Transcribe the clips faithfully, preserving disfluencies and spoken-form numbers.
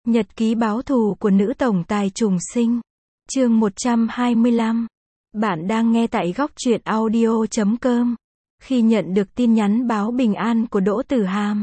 Nhật ký báo thù của nữ tổng tài trùng sinh. Chương một trăm hai mươi lăm. Bạn đang nghe tại góc truyện audio chấm com. Khi nhận được tin nhắn báo bình an của Đỗ Tử Hàm,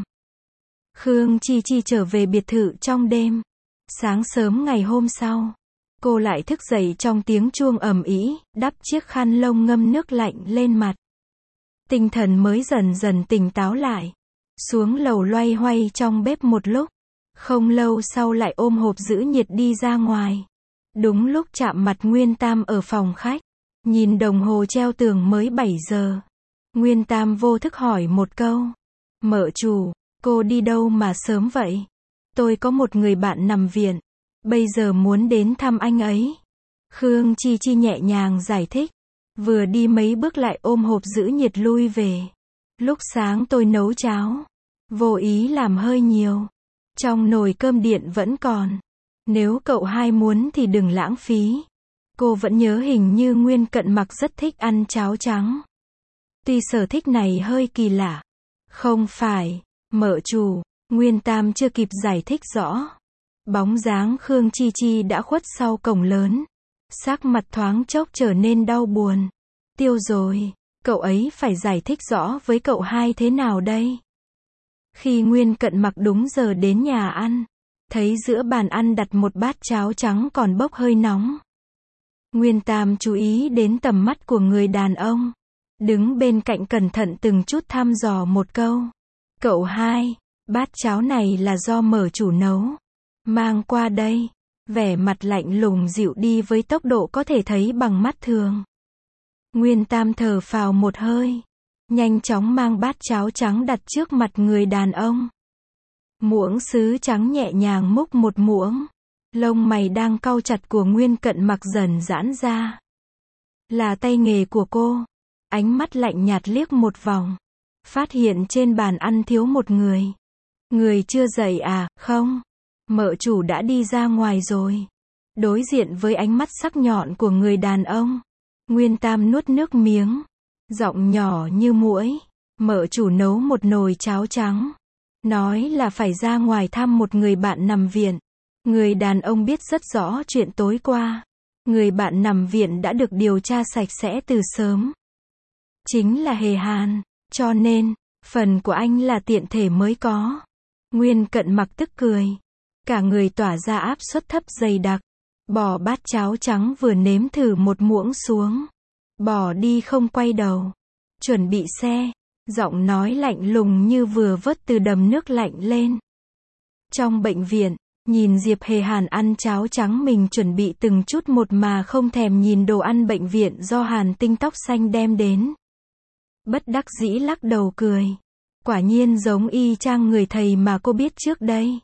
Khương Chi Chi trở về biệt thự trong đêm. Sáng sớm ngày hôm sau, cô lại thức dậy trong tiếng chuông ầm ĩ, đắp chiếc khăn lông ngâm nước lạnh lên mặt. Tinh thần mới dần dần tỉnh táo lại. Xuống lầu loay hoay trong bếp một lúc. Không lâu sau lại ôm hộp giữ nhiệt đi ra ngoài. Đúng lúc chạm mặt Nguyên Tam ở phòng khách. Nhìn đồng hồ treo tường mới bảy giờ. Nguyên Tam vô thức hỏi một câu. Mợ chủ, cô đi đâu mà sớm vậy? Tôi có một người bạn nằm viện. Bây giờ muốn đến thăm anh ấy. Khương Chi Chi nhẹ nhàng giải thích. Vừa đi mấy bước lại ôm hộp giữ nhiệt lui về. Lúc sáng tôi nấu cháo. Vô ý làm hơi nhiều. Trong nồi cơm điện vẫn còn. Nếu cậu hai muốn thì đừng lãng phí. Cô vẫn nhớ hình như Nguyên Cận Mặc rất thích ăn cháo trắng. Tuy sở thích này hơi kỳ lạ. Không phải, mợ chủ, Nguyên Tam chưa kịp giải thích rõ. Bóng dáng Khương Chi Chi đã khuất sau cổng lớn. Sắc mặt thoáng chốc trở nên đau buồn. Tiêu rồi, cậu ấy phải giải thích rõ với cậu hai thế nào đây? Khi Nguyên Cận Mặc đúng giờ đến nhà ăn, thấy giữa bàn ăn đặt một bát cháo trắng còn bốc hơi nóng. Nguyên Tam chú ý đến tầm mắt của người đàn ông, đứng bên cạnh cẩn thận từng chút thăm dò một câu. Cậu hai, bát cháo này là do mợ chủ nấu. Mang qua đây. Vẻ mặt lạnh lùng dịu đi với tốc độ có thể thấy bằng mắt thường. Nguyên Tam thở phào một hơi. Nhanh chóng mang bát cháo trắng đặt trước mặt người đàn ông. Muỗng sứ trắng nhẹ nhàng múc một muỗng. Lông mày đang cau chặt của Nguyên Cận Mặc dần giãn ra. Là tay nghề của cô. Ánh mắt lạnh nhạt liếc một vòng. Phát hiện trên bàn ăn thiếu một người. Người chưa dậy à? Không. Mợ chủ đã đi ra ngoài rồi. Đối diện với ánh mắt sắc nhọn của người đàn ông, Nguyên Tam nuốt nước miếng. Giọng nhỏ như muỗi. Mợ chủ nấu một nồi cháo trắng. Nói là phải ra ngoài thăm một người bạn nằm viện. Người đàn ông biết rất rõ chuyện tối qua. Người bạn nằm viện đã được điều tra sạch sẽ từ sớm. Chính là Hề Hàn. Cho nên, phần của anh là tiện thể mới có. Nguyên Cận Mặc tức cười. Cả người tỏa ra áp suất thấp dày đặc. Bỏ bát cháo trắng vừa nếm thử một muỗng xuống. Bỏ đi không quay đầu. Chuẩn bị xe. Giọng nói lạnh lùng như vừa vớt từ đầm nước lạnh lên. Trong bệnh viện, nhìn Diệp Hề Hàn ăn cháo trắng mình chuẩn bị từng chút một mà không thèm nhìn đồ ăn bệnh viện do Hàn Tinh tóc xanh đem đến. Bất đắc dĩ lắc đầu cười. Quả nhiên giống y chang người thầy mà cô biết trước đây.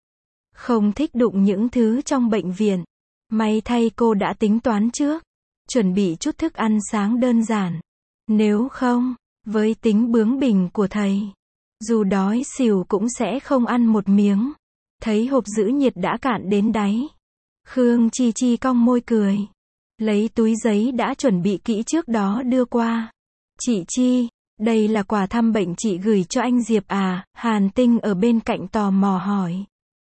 Không thích đụng những thứ trong bệnh viện. May thay cô đã tính toán trước. Chuẩn bị chút thức ăn sáng đơn giản. Nếu không, với tính bướng bỉnh của thầy, dù đói xỉu cũng sẽ không ăn một miếng. Thấy hộp giữ nhiệt đã cạn đến đáy. Khương Chi Chi cong môi cười. Lấy túi giấy đã chuẩn bị kỹ trước đó đưa qua. Chị Chi, đây là quà thăm bệnh chị gửi cho anh Diệp à? Hàn Tinh ở bên cạnh tò mò hỏi.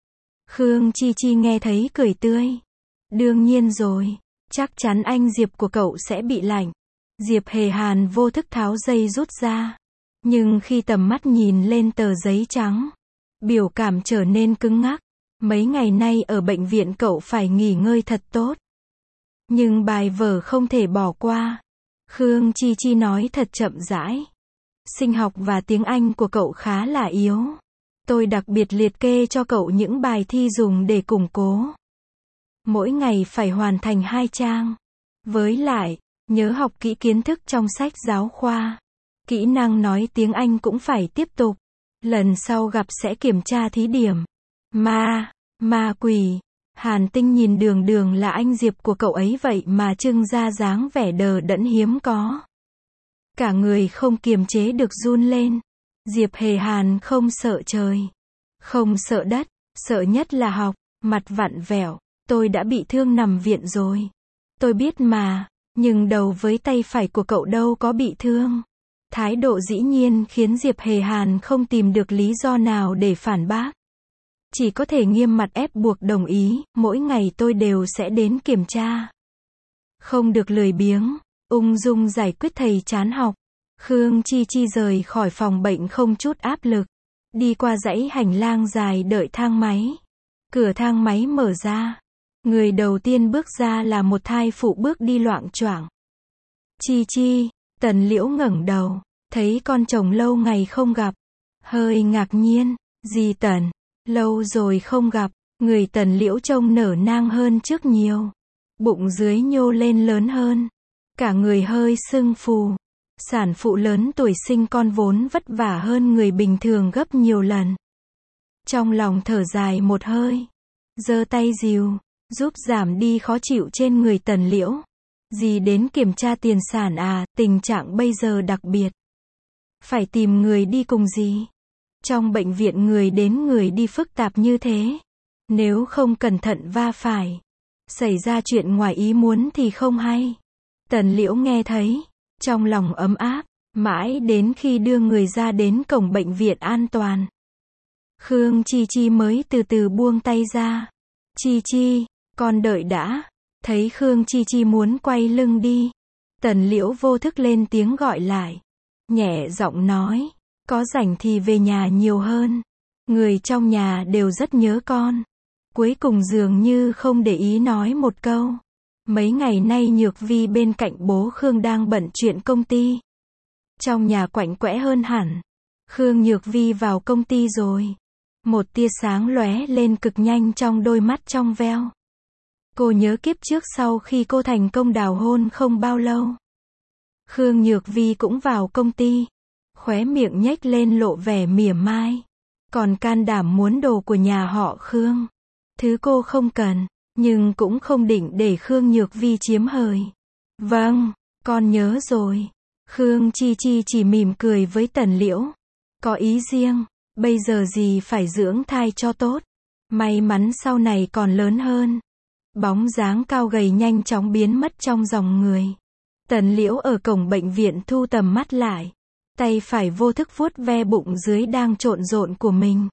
Khương Chi Chi nghe thấy cười tươi. Đương nhiên rồi. Chắc chắn anh Diệp của cậu sẽ bị lạnh. Diệp Hề Hàn vô thức tháo dây rút ra. Nhưng khi tầm mắt nhìn lên tờ giấy trắng, biểu cảm trở nên cứng ngắc. Mấy ngày nay ở bệnh viện cậu phải nghỉ ngơi thật tốt. Nhưng bài vở không thể bỏ qua. Khương Chi Chi nói thật chậm rãi. Sinh học và tiếng Anh của cậu khá là yếu. Tôi đặc biệt liệt kê cho cậu những bài thi dùng để củng cố. Mỗi ngày phải hoàn thành hai trang. Với lại, nhớ học kỹ kiến thức trong sách giáo khoa. Kỹ năng nói tiếng Anh cũng phải tiếp tục. Lần sau gặp sẽ kiểm tra thí điểm. Ma, ma quỷ. Hàn Tinh nhìn đường đường là anh Diệp của cậu ấy vậy mà trưng ra dáng vẻ đờ đẫn hiếm có. Cả người không kiềm chế được run lên. Diệp Hề Hàn không sợ trời. Không sợ đất. Sợ nhất là học. Mặt vặn vẹo. Tôi đã bị thương nằm viện rồi. Tôi biết mà. Nhưng đầu với tay phải của cậu đâu có bị thương. Thái độ dĩ nhiên khiến Diệp Hề Hàn không tìm được lý do nào để phản bác. Chỉ có thể nghiêm mặt ép buộc đồng ý, mỗi ngày tôi đều sẽ đến kiểm tra. Không được lười biếng, ung dung giải quyết thầy chán học. Khương Chi Chi rời khỏi phòng bệnh không chút áp lực. Đi qua dãy hành lang dài đợi thang máy. Cửa thang máy mở ra. Người đầu tiên bước ra là một thai phụ bước đi loạng choạng. Chi Chi, Tần Liễu ngẩng đầu, thấy con chồng lâu ngày không gặp. Hơi ngạc nhiên, dì Tần, lâu rồi không gặp, người Tần Liễu trông nở nang hơn trước nhiều. Bụng dưới nhô lên lớn hơn. Cả người hơi sưng phù. Sản phụ lớn tuổi sinh con vốn vất vả hơn người bình thường gấp nhiều lần. Trong lòng thở dài một hơi. Giơ tay dìu, giúp giảm đi khó chịu trên người Tần Liễu. Dì đến kiểm tra tiền sản à, tình trạng bây giờ đặc biệt. Phải tìm người đi cùng dì. Trong bệnh viện người đến người đi phức tạp như thế. Nếu không cẩn thận va phải. Xảy ra chuyện ngoài ý muốn thì không hay. Tần Liễu nghe thấy. Trong lòng ấm áp. Mãi đến khi đưa người ra đến cổng bệnh viện an toàn. Khương Chi Chi mới từ từ buông tay ra. Chi Chi, con đợi đã. Thấy Khương Chi Chi muốn quay lưng đi. Tần Liễu vô thức lên tiếng gọi lại. Nhẹ giọng nói. Có rảnh thì về nhà nhiều hơn. Người trong nhà đều rất nhớ con. Cuối cùng dường như không để ý nói một câu. Mấy ngày nay Nhược Vi bên cạnh bố Khương đang bận chuyện công ty. Trong nhà quạnh quẽ hơn hẳn. Khương Nhược Vi vào công ty rồi. Một tia sáng lóe lên cực nhanh trong đôi mắt trong veo. Cô nhớ kiếp trước sau khi cô thành công đào hôn không bao lâu. Khương Nhược Vi cũng vào công ty. Khóe miệng nhếch lên lộ vẻ mỉa mai. Còn can đảm muốn đồ của nhà họ Khương. Thứ cô không cần, nhưng cũng không định để Khương Nhược Vi chiếm hời. Vâng, con nhớ rồi. Khương Chi Chi chỉ mỉm cười với Tần Liễu. Có ý riêng, bây giờ gì phải dưỡng thai cho tốt. May mắn sau này còn lớn hơn. Bóng dáng cao gầy nhanh chóng biến mất trong dòng người. Tần Liễu ở cổng bệnh viện thu tầm mắt lại. Tay phải vô thức vuốt ve bụng dưới đang trộn rộn của mình.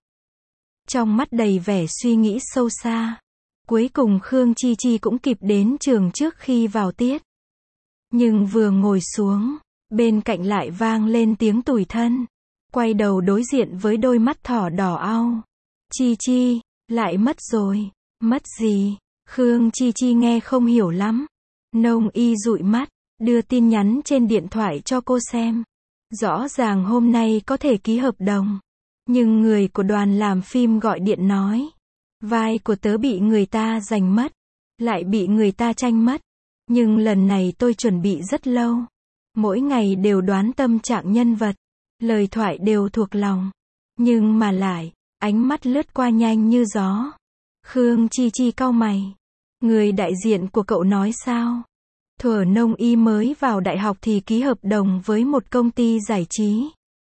Trong mắt đầy vẻ suy nghĩ sâu xa. Cuối cùng Khương Chi Chi cũng kịp đến trường trước khi vào tiết. Nhưng vừa ngồi xuống, bên cạnh lại vang lên tiếng tủi thân. Quay đầu đối diện với đôi mắt thỏ đỏ au. Chi Chi, lại mất rồi. Mất gì? Khương Chi Chi nghe không hiểu lắm. Nông y dụi mắt, đưa tin nhắn trên điện thoại cho cô xem. Rõ ràng hôm nay có thể ký hợp đồng. Nhưng người của đoàn làm phim gọi điện nói. Vai của tớ bị người ta giành mất. Lại bị người ta tranh mất. Nhưng lần này tôi chuẩn bị rất lâu. Mỗi ngày đều đoán tâm trạng nhân vật. Lời thoại đều thuộc lòng. Nhưng mà lại, ánh mắt lướt qua nhanh như gió. Khương Chi Chi cau mày. Người đại diện của cậu nói sao? Thuở Nông y mới vào đại học thì ký hợp đồng với một công ty giải trí.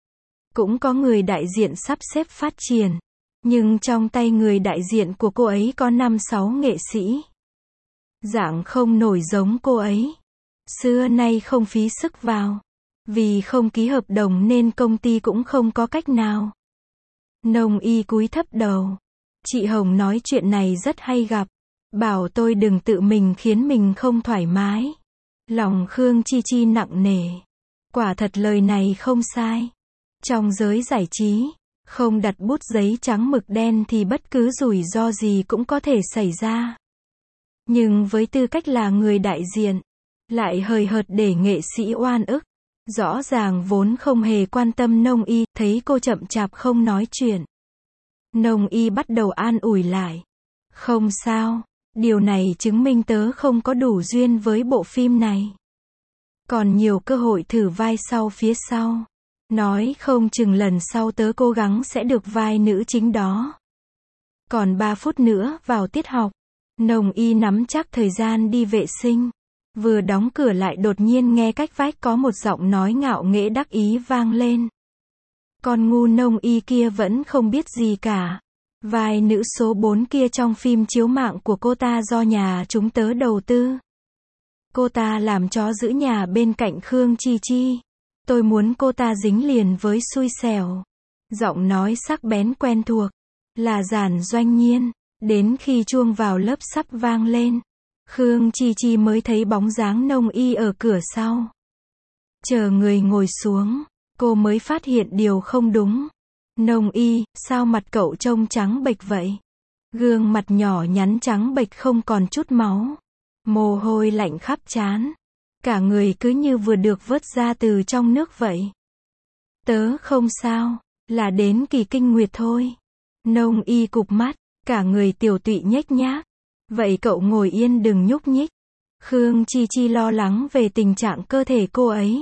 Cũng có người đại diện sắp xếp phát triển. Nhưng trong tay người đại diện của cô ấy có năm sáu nghệ sĩ. Dạng không nổi giống cô ấy. Xưa nay không phí sức vào. Vì không ký hợp đồng nên công ty cũng không có cách nào. Nông y cúi thấp đầu. Chị Hồng nói chuyện này rất hay gặp. Bảo tôi đừng tự mình khiến mình không thoải mái. Lòng Khương Chi Chi nặng nề. Quả thật lời này không sai. Trong giới giải trí, không đặt bút giấy trắng mực đen thì bất cứ rủi ro gì cũng có thể xảy ra. Nhưng với tư cách là người đại diện, lại hời hợt để nghệ sĩ oan ức. Rõ ràng vốn không hề quan tâm Nông y, thấy cô chậm chạp không nói chuyện. Nông y bắt đầu an ủi lại. Không sao, điều này chứng minh tớ không có đủ duyên với bộ phim này. Còn nhiều cơ hội thử vai sau phía sau. Nói không chừng lần sau tớ cố gắng sẽ được vai nữ chính đó. Còn ba phút nữa vào tiết học. Nông y nắm chắc thời gian đi vệ sinh. Vừa đóng cửa lại đột nhiên nghe cách vách có một giọng nói ngạo nghễ đắc ý vang lên. Con ngu Nông y kia vẫn không biết gì cả. Vai nữ số bốn kia trong phim chiếu mạng của cô ta do nhà chúng tớ đầu tư. Cô ta làm chó giữ nhà bên cạnh Khương Chi Chi. Tôi muốn cô ta dính liền với xui xẻo. Giọng nói sắc bén quen thuộc. là Giản Doanh Nhiên. Đến khi chuông vào lớp sắp vang lên, Khương Chi Chi mới thấy bóng dáng Nông Y ở cửa sau. Chờ người ngồi xuống, cô mới phát hiện điều không đúng. Nông Y, sao mặt cậu trông trắng bệch vậy? Gương mặt nhỏ nhắn trắng bệch không còn chút máu. Mồ hôi lạnh khắp trán. Cả người cứ như vừa được vớt ra từ trong nước vậy. Tớ không sao, là đến kỳ kinh nguyệt thôi. Nông Y cụp mắt, cả người tiểu tụy nhếch nhác. Vậy cậu ngồi yên đừng nhúc nhích. Khương Chi Chi lo lắng về tình trạng cơ thể cô ấy.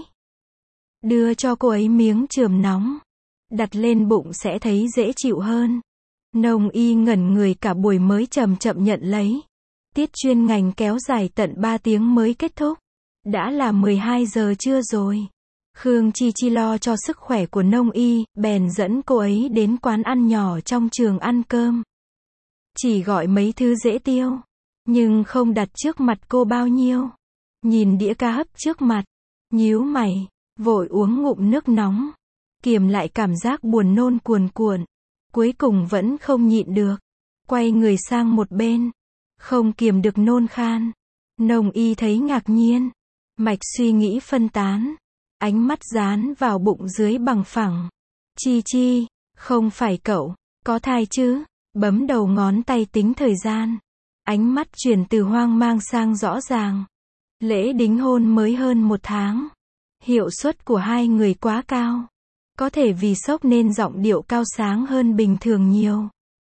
Đưa cho cô ấy miếng chườm nóng. Đặt lên bụng sẽ thấy dễ chịu hơn. Nông Y ngẩn người cả buổi mới chậm chậm nhận lấy. Tiết chuyên ngành kéo dài tận ba tiếng mới kết thúc. Đã là mười hai giờ trưa rồi. Khương Chi Chi lo cho sức khỏe của Nông Y, bèn dẫn cô ấy đến quán ăn nhỏ trong trường ăn cơm. Chỉ gọi mấy thứ dễ tiêu, nhưng không đặt trước mặt cô bao nhiêu. Nhìn đĩa cá hấp trước mặt, nhíu mày, vội uống ngụm nước nóng, kiềm lại cảm giác buồn nôn cuồn cuộn. Cuối cùng vẫn không nhịn được, quay người sang một bên, không kiềm được nôn khan. Nông Y thấy ngạc nhiên, mạch suy nghĩ phân tán, ánh mắt dán vào bụng dưới bằng phẳng. Chi Chi, không phải cậu, có thai chứ? Bấm đầu ngón tay tính thời gian. Ánh mắt chuyển từ hoang mang sang rõ ràng. Lễ đính hôn mới hơn một tháng. Hiệu suất của hai người quá cao. Có thể vì sốc nên giọng điệu cao sáng hơn bình thường nhiều.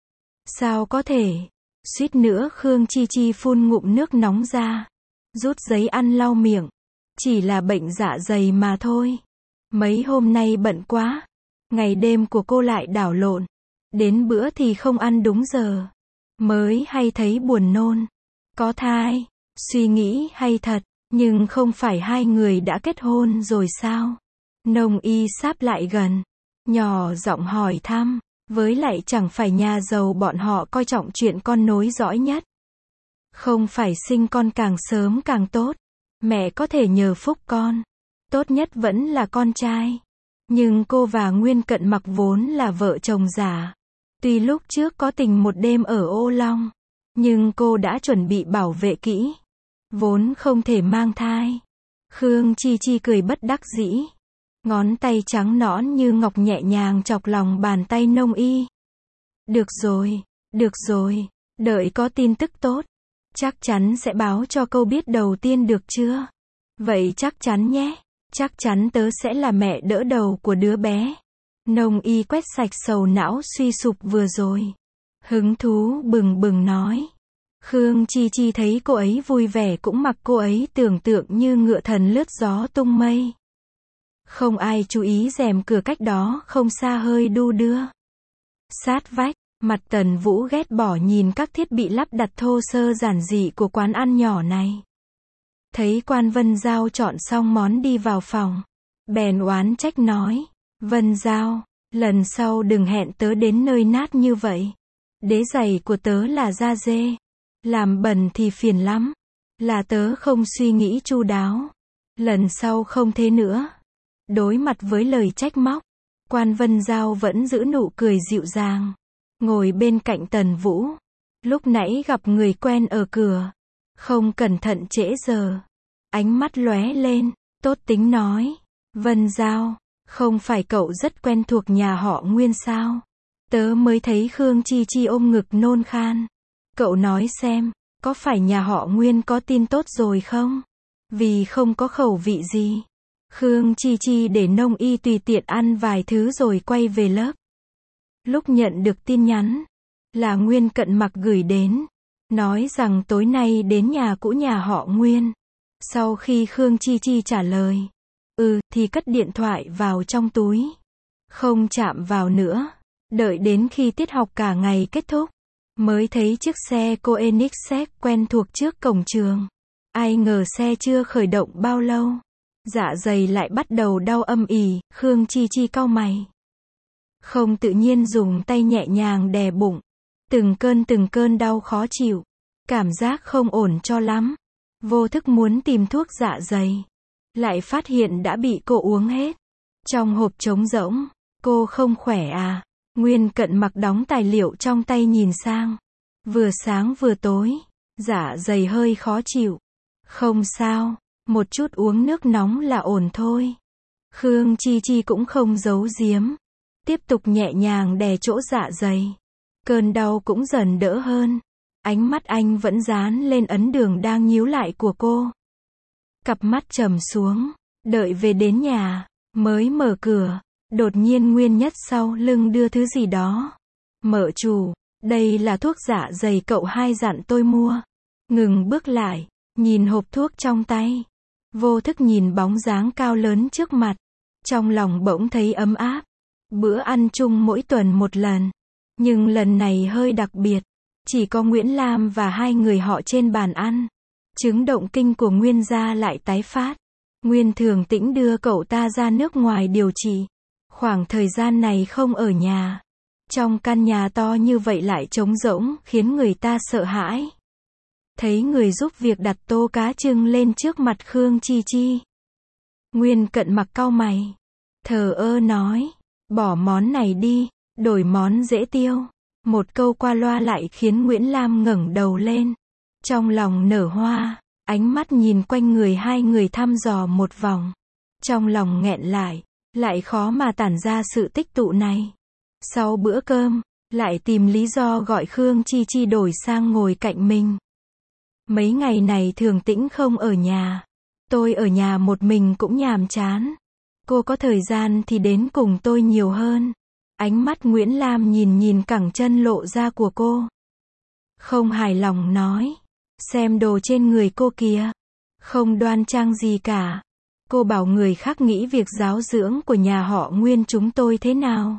Sao có thể? Suýt nữa Khương Chi Chi phun ngụm nước nóng ra. Rút giấy ăn lau miệng. Chỉ là bệnh dạ dày mà thôi. Mấy hôm nay bận quá. Ngày đêm của cô lại đảo lộn. Đến bữa thì không ăn đúng giờ. Mới hay thấy buồn nôn. Có thai. Suy nghĩ hay thật. Nhưng không phải hai người đã kết hôn rồi sao? Nông Y sáp lại gần. Nhỏ giọng hỏi thăm. Với lại chẳng phải nhà giàu bọn họ coi trọng chuyện con nối dõi nhất. Không phải sinh con càng sớm càng tốt. Mẹ có thể nhờ phúc con. Tốt nhất vẫn là con trai. Nhưng cô và Nguyên Cận Mặc vốn là vợ chồng giả. Tuy lúc trước có tình một đêm ở Ô Long, nhưng cô đã chuẩn bị bảo vệ kỹ. Vốn không thể mang thai. Khương Chi Chi cười bất đắc dĩ. Ngón tay trắng nõn như ngọc nhẹ nhàng chọc lòng bàn tay Nông Y. Được rồi, được rồi, đợi có tin tức tốt. Chắc chắn sẽ báo cho câu biết đầu tiên được chưa? Vậy chắc chắn nhé. Chắc chắn tớ sẽ là mẹ đỡ đầu của đứa bé. Nông Y quét sạch sầu não suy sụp vừa rồi. Hứng thú bừng bừng nói. Khương Chi Chi thấy cô ấy vui vẻ cũng mặc cô ấy tưởng tượng như ngựa thần lướt gió tung mây. Không ai chú ý rèm cửa cách đó không xa hơi đu đưa. Sát vách, mặt Tần Vũ ghét bỏ nhìn các thiết bị lắp đặt thô sơ giản dị của quán ăn nhỏ này. Thấy Quan Vân Giao chọn xong món đi vào phòng. Bèn oán trách nói. Vân Giao, lần sau đừng hẹn tớ đến nơi nát như vậy. Đế giày của tớ là da dê. Làm bẩn thì phiền lắm. Là tớ không suy nghĩ chu đáo. Lần sau không thế nữa. Đối mặt với lời trách móc, Quan Vân Giao vẫn giữ nụ cười dịu dàng. Ngồi bên cạnh Tần Vũ. Lúc nãy gặp người quen ở cửa. Không cẩn thận trễ giờ. Ánh mắt lóe lên, tốt tính nói. Vân Giao, không phải cậu rất quen thuộc nhà họ Nguyên sao? Tớ mới thấy Khương Chi Chi ôm ngực nôn khan. Cậu nói xem, có phải nhà họ Nguyên có tin tốt rồi không? Vì không có khẩu vị gì. Khương Chi Chi để Nông Y tùy tiện ăn vài thứ rồi quay về lớp. Lúc nhận được tin nhắn, là Nguyên Cận Mặc gửi đến. Nói rằng tối nay đến nhà cũ nhà họ Nguyên. Sau khi Khương Chi Chi trả lời. Ừ, thì cất điện thoại vào trong túi. Không chạm vào nữa. Đợi đến khi tiết học cả ngày kết thúc. Mới thấy chiếc xe Koenigsegg quen thuộc trước cổng trường. Ai ngờ xe chưa khởi động bao lâu. Dạ dày lại bắt đầu đau âm ỉ, Khương Chi Chi cau mày. Không tự nhiên dùng tay nhẹ nhàng đè bụng. Từng cơn từng cơn đau khó chịu. Cảm giác không ổn cho lắm. Vô thức muốn tìm thuốc dạ dày. Lại phát hiện đã bị cô uống hết. Trong hộp trống rỗng. Cô không khỏe à? Nguyên Cận Mặc đóng tài liệu trong tay nhìn sang. Vừa sáng vừa tối. Dạ dày hơi khó chịu. Không sao. Một chút uống nước nóng là ổn thôi. Khương Chi Chi cũng không giấu giếm. Tiếp tục nhẹ nhàng đè chỗ dạ dày. Cơn đau cũng dần đỡ hơn. Ánh mắt anh vẫn dán lên ấn đường đang nhíu lại của cô. Cặp mắt trầm xuống. Đợi về đến nhà. Mới mở cửa. Đột nhiên Nguyên Nhất sau lưng đưa thứ gì đó. Mợ chủ. Đây là thuốc dạ dày cậu hai dặn tôi mua. Ngừng bước lại. Nhìn hộp thuốc trong tay. Vô thức nhìn bóng dáng cao lớn trước mặt. Trong lòng bỗng thấy ấm áp. Bữa ăn chung mỗi tuần một lần. Nhưng lần này hơi đặc biệt. Chỉ có Nguyễn Lam và hai người họ trên bàn ăn. Chứng động kinh của Nguyên gia lại tái phát. Nguyên Thường Tĩnh đưa cậu ta ra nước ngoài điều trị. Khoảng thời gian này không ở nhà. Trong căn nhà to như vậy lại trống rỗng, khiến người ta sợ hãi. Thấy người giúp việc đặt tô cá trưng lên trước mặt Khương Chi Chi. Nguyên Cận Mặc cau mày. Thờ ơ nói. Bỏ món này đi, đổi món dễ tiêu. Một câu qua loa lại khiến Nguyễn Lam ngẩng đầu lên. Trong lòng nở hoa, ánh mắt nhìn quanh người hai người thăm dò một vòng. Trong lòng nghẹn lại, lại khó mà tản ra sự tích tụ này. Sau bữa cơm, lại tìm lý do gọi Khương Chi Chi đổi sang ngồi cạnh mình. Mấy ngày này Thường Tĩnh không ở nhà. Tôi ở nhà một mình cũng nhàm chán. Cô có thời gian thì đến cùng tôi nhiều hơn. Ánh mắt Nguyễn Lam nhìn nhìn cẳng chân lộ ra của cô. Không hài lòng nói. Xem đồ trên người cô kìa. Không đoan trang gì cả. Cô bảo người khác nghĩ việc giáo dưỡng của nhà họ Nguyên chúng tôi thế nào.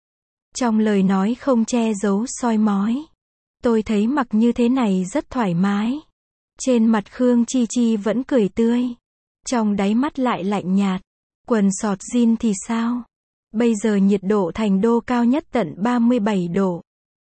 Trong lời nói không che giấu soi mói. Tôi thấy mặc như thế này rất thoải mái. Trên mặt Khương Chi Chi vẫn cười tươi. Trong đáy mắt lại lạnh nhạt. Quần sọt jean thì sao? Bây giờ nhiệt độ thành đô cao nhất tận ba mươi bảy độ.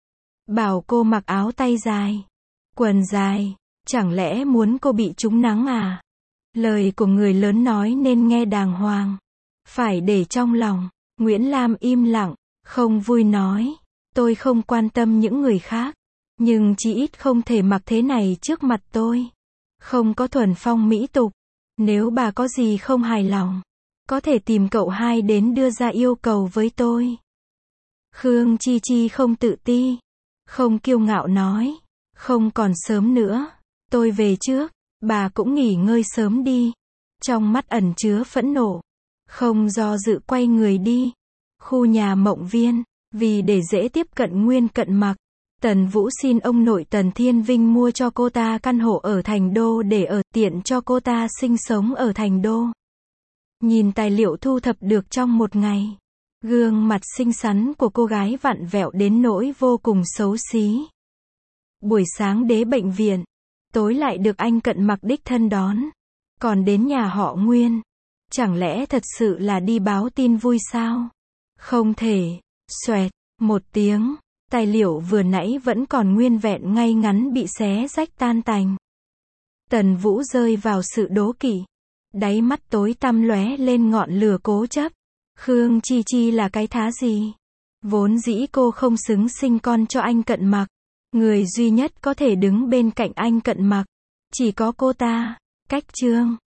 Bảo cô mặc áo tay dài. Quần dài. Chẳng lẽ muốn cô bị trúng nắng à? Lời của người lớn nói nên nghe đàng hoàng. Phải để trong lòng. Nguyễn Lam im lặng. Không vui nói. Tôi không quan tâm những người khác. Nhưng chí ít không thể mặc thế này trước mặt tôi. Không có thuần phong mỹ tục. Nếu bà có gì không hài lòng, có thể tìm cậu hai đến đưa ra yêu cầu với tôi. Khương Chi Chi không tự ti. Không kiêu ngạo nói. Không còn sớm nữa. Tôi về trước. Bà cũng nghỉ ngơi sớm đi. Trong mắt ẩn chứa phẫn nộ. Không do dự quay người đi. Khu nhà Mộng Viên. Vì để dễ tiếp cận Nguyên Cận Mặc, Tần Vũ xin ông nội Tần Thiên Vinh mua cho cô ta căn hộ ở Thành Đô để ở, tiện cho cô ta sinh sống ở Thành Đô. Nhìn tài liệu thu thập được trong một ngày, gương mặt xinh xắn của cô gái vặn vẹo đến nỗi vô cùng xấu xí. Buổi sáng đến bệnh viện, tối lại được anh Cận Mặc đích thân đón. Còn đến nhà họ Nguyên, chẳng lẽ thật sự là đi báo tin vui sao? Không thể. Xoẹt, một tiếng, tài liệu vừa nãy vẫn còn nguyên vẹn ngay ngắn bị xé rách tan tành. Tần Vũ rơi vào sự đố kỵ. Đáy mắt tối tăm lóe lên ngọn lửa cố chấp. Khương Chi Chi là cái thá gì? Vốn dĩ cô không xứng sinh con cho anh Cận Mặc. Người duy nhất có thể đứng bên cạnh anh Cận Mặc chỉ có cô ta. Cách chương